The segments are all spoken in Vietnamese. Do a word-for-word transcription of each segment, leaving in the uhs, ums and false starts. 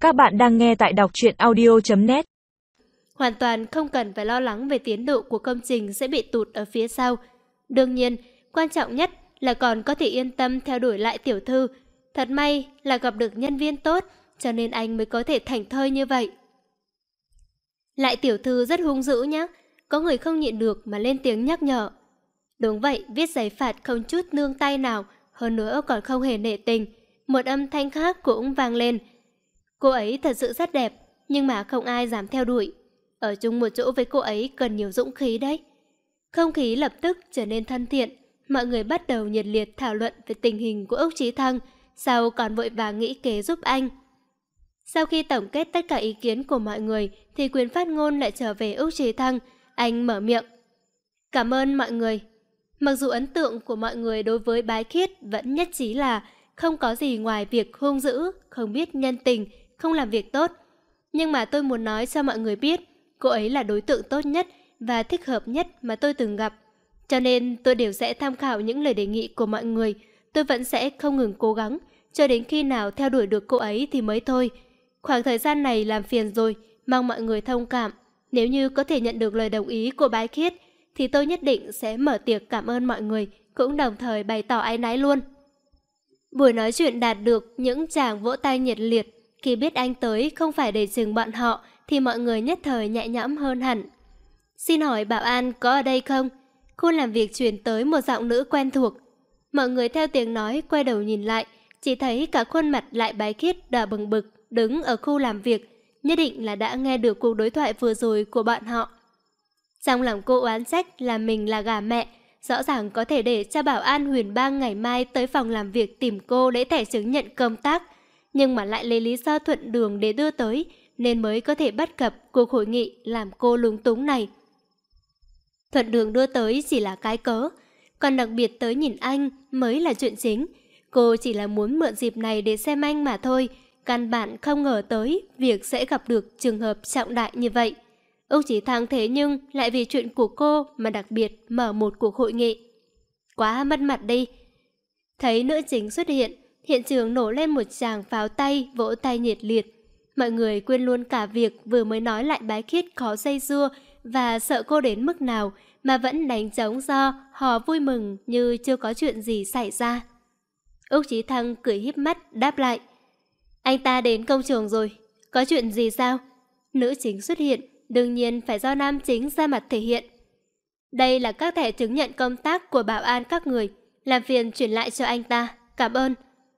Các bạn đang nghe tại đọc truyện audio chấm net. Hoàn toàn không cần phải lo lắng về tiến độ của công trình sẽ bị tụt ở phía sau. Đương nhiên, quan trọng nhất là còn có thể yên tâm theo đuổi lại tiểu thư. Thật may là gặp được nhân viên tốt, cho nên anh mới có thể thảnh thơi như vậy. Lại tiểu thư rất hung dữ nhá, có người không nhịn được mà lên tiếng nhắc nhở. Đúng vậy, viết giấy phạt không chút nương tay nào, hơn nữa còn không hề nể tình. Một âm thanh khác cũng vang lên. Cô ấy thật sự rất đẹp, nhưng mà không ai dám theo đuổi. Ở chung một chỗ với cô ấy cần nhiều dũng khí đấy. Không khí lập tức trở nên thân thiện, mọi người bắt đầu nhiệt liệt thảo luận về tình hình của Úc Chí Thăng, sau còn vội vàng nghĩ kế giúp anh. Sau khi tổng kết tất cả ý kiến của mọi người thì quyền phát ngôn lại trở về Úc Chí Thăng. Anh mở miệng: Cảm ơn mọi người. Mặc dù ấn tượng của mọi người đối với Bái Khiết vẫn nhất trí là không có gì ngoài việc hung dữ, không biết nhân tình, không làm việc tốt. Nhưng mà tôi muốn nói cho mọi người biết, cô ấy là đối tượng tốt nhất và thích hợp nhất mà tôi từng gặp. Cho nên tôi đều sẽ tham khảo những lời đề nghị của mọi người. Tôi vẫn sẽ không ngừng cố gắng, cho đến khi nào theo đuổi được cô ấy thì mới thôi. Khoảng thời gian này làm phiền rồi, mong mọi người thông cảm. Nếu như có thể nhận được lời đồng ý của Bái Khiết, thì tôi nhất định sẽ mở tiệc cảm ơn mọi người, cũng đồng thời bày tỏ áy náy luôn. Buổi nói chuyện đạt được những tràng vỗ tay nhiệt liệt. Khi biết anh tới không phải để chừng bọn họ, thì mọi người nhất thời nhẹ nhõm hơn hẳn. Xin hỏi bảo an có ở đây không? Khu làm việc truyền tới một giọng nữ quen thuộc. Mọi người theo tiếng nói quay đầu nhìn lại, chỉ thấy cả khuôn mặt Lại Bái Khiết đỏ bừng bực đứng ở khu làm việc, nhất định là đã nghe được cuộc đối thoại vừa rồi của bọn họ. Trong lòng cô oán trách là mình là gà mẹ, rõ ràng có thể để cho bảo an Huyền Bang ngày mai tới phòng làm việc tìm cô lấy thẻ chứng nhận công tác, nhưng mà lại lấy lý do thuận đường để đưa tới, nên mới có thể bắt gặp cuộc hội nghị làm cô lúng túng này. Thuận đường đưa tới chỉ là cái cớ, còn đặc biệt tới nhìn anh mới là chuyện chính. Cô chỉ là muốn mượn dịp này để xem anh mà thôi, căn bản không ngờ tới việc sẽ gặp được trường hợp trọng đại như vậy. Úc Chí Thăng thế nhưng lại vì chuyện của cô mà đặc biệt mở một cuộc hội nghị. Quá mất mặt đi. Thấy nữ chính xuất hiện, hiện trường nổ lên một tràng pháo tay, vỗ tay nhiệt liệt. Mọi người quên luôn cả việc vừa mới nói Lại Bái Khiết khó dây dưa và sợ cô đến mức nào, mà vẫn đánh trống do hò vui mừng như chưa có chuyện gì xảy ra. Úc Chí Thăng cười híp mắt đáp lại: Anh ta đến công trường rồi, có chuyện gì sao? Nữ chính xuất hiện, đương nhiên phải do nam chính ra mặt thể hiện. Đây là các thẻ chứng nhận công tác của bảo an các người, làm phiền chuyển lại cho anh ta, cảm ơn.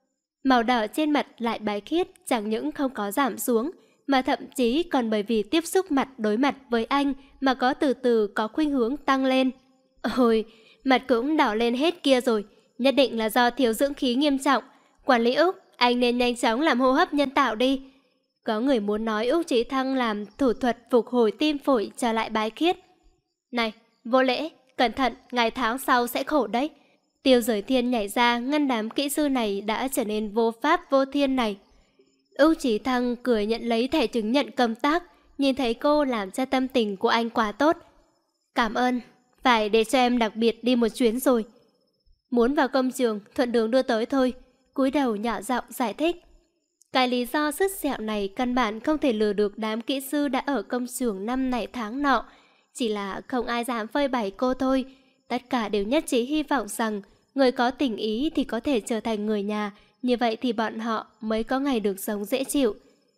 Màu đỏ trên mặt Lại Bái Khiết chẳng những không có giảm xuống, mà thậm chí còn bởi vì tiếp xúc mặt đối mặt với anh mà có từ từ có khuynh hướng tăng lên. Ôi, mặt cũng đỏ lên hết kia rồi, nhất định là do thiếu dưỡng khí nghiêm trọng. Quản lý Úc, anh nên nhanh chóng làm hô hấp nhân tạo đi. Có người muốn nói Úc Chí Thăng làm thủ thuật phục hồi tim phổi cho Lại Bái Khiết. Này, vô lễ, cẩn thận, ngày tháng sau sẽ khổ đấy. Tiêu Giới Thiên nhảy ra ngăn đám kỹ sư này đã trở nên vô pháp vô thiên này. Úc Chí Thăng cười nhận lấy thẻ chứng nhận công tác, nhìn thấy cô làm cho tâm tình của anh quá tốt. Cảm ơn, phải để cho em đặc biệt đi một chuyến rồi. Muốn vào công trường, thuận đường đưa tới thôi. Cúi đầu nhỏ giọng giải thích. Cái lý do sứt sẹo này căn bản không thể lừa được đám kỹ sư đã ở công xưởng năm này tháng nọ. Chỉ là không ai dám phơi bày cô thôi. Tất cả đều nhất trí hy vọng rằng người có tình ý thì có thể trở thành người nhà. Như vậy thì bọn họ mới có ngày được sống dễ chịu.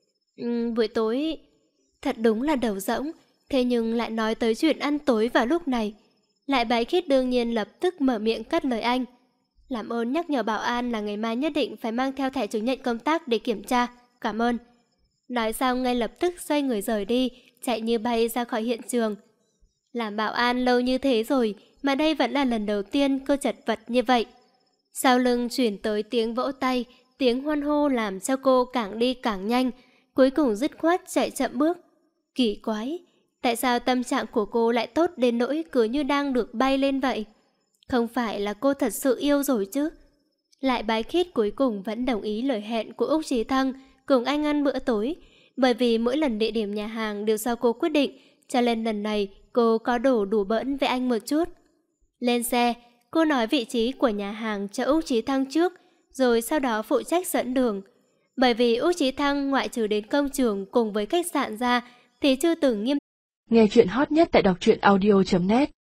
uhm, Buổi tối thật đúng là đầu rỗng. Thế nhưng lại nói tới chuyện ăn tối vào lúc này. Lại Bái Khiết đương nhiên lập tức mở miệng cắt lời anh. Làm ơn nhắc nhở bảo an là ngày mai nhất định phải mang theo thẻ chứng nhận công tác để kiểm tra. Cảm ơn. Nói xong ngay lập tức xoay người rời đi, chạy như bay ra khỏi hiện trường. Làm bảo an lâu như thế rồi, mà đây vẫn là lần đầu tiên cô chật vật như vậy. Sau lưng chuyển tới tiếng vỗ tay, tiếng hoan hô làm cho cô càng đi càng nhanh, cuối cùng dứt khoát chạy chậm bước. Kỳ quái, tại sao tâm trạng của cô lại tốt đến nỗi cứ như đang được bay lên vậy? Không phải là cô thật sự yêu rồi chứ? Lại Bái Khiết cuối cùng vẫn đồng ý lời hẹn của Úc Chí Thăng cùng anh ăn bữa tối, bởi vì mỗi lần địa điểm nhà hàng đều do cô quyết định, cho nên lần này cô có đổ đủ bỡn với anh một chút. Lên xe, cô nói vị trí của nhà hàng cho Úc Chí Thăng trước, rồi sau đó phụ trách dẫn đường. Bởi vì Úc Chí Thăng ngoại trừ đến công trường cùng với khách sạn ra thì chưa từng nghiêm. Nghe chuyện hot nhất tại đọc truyện audio chấm net.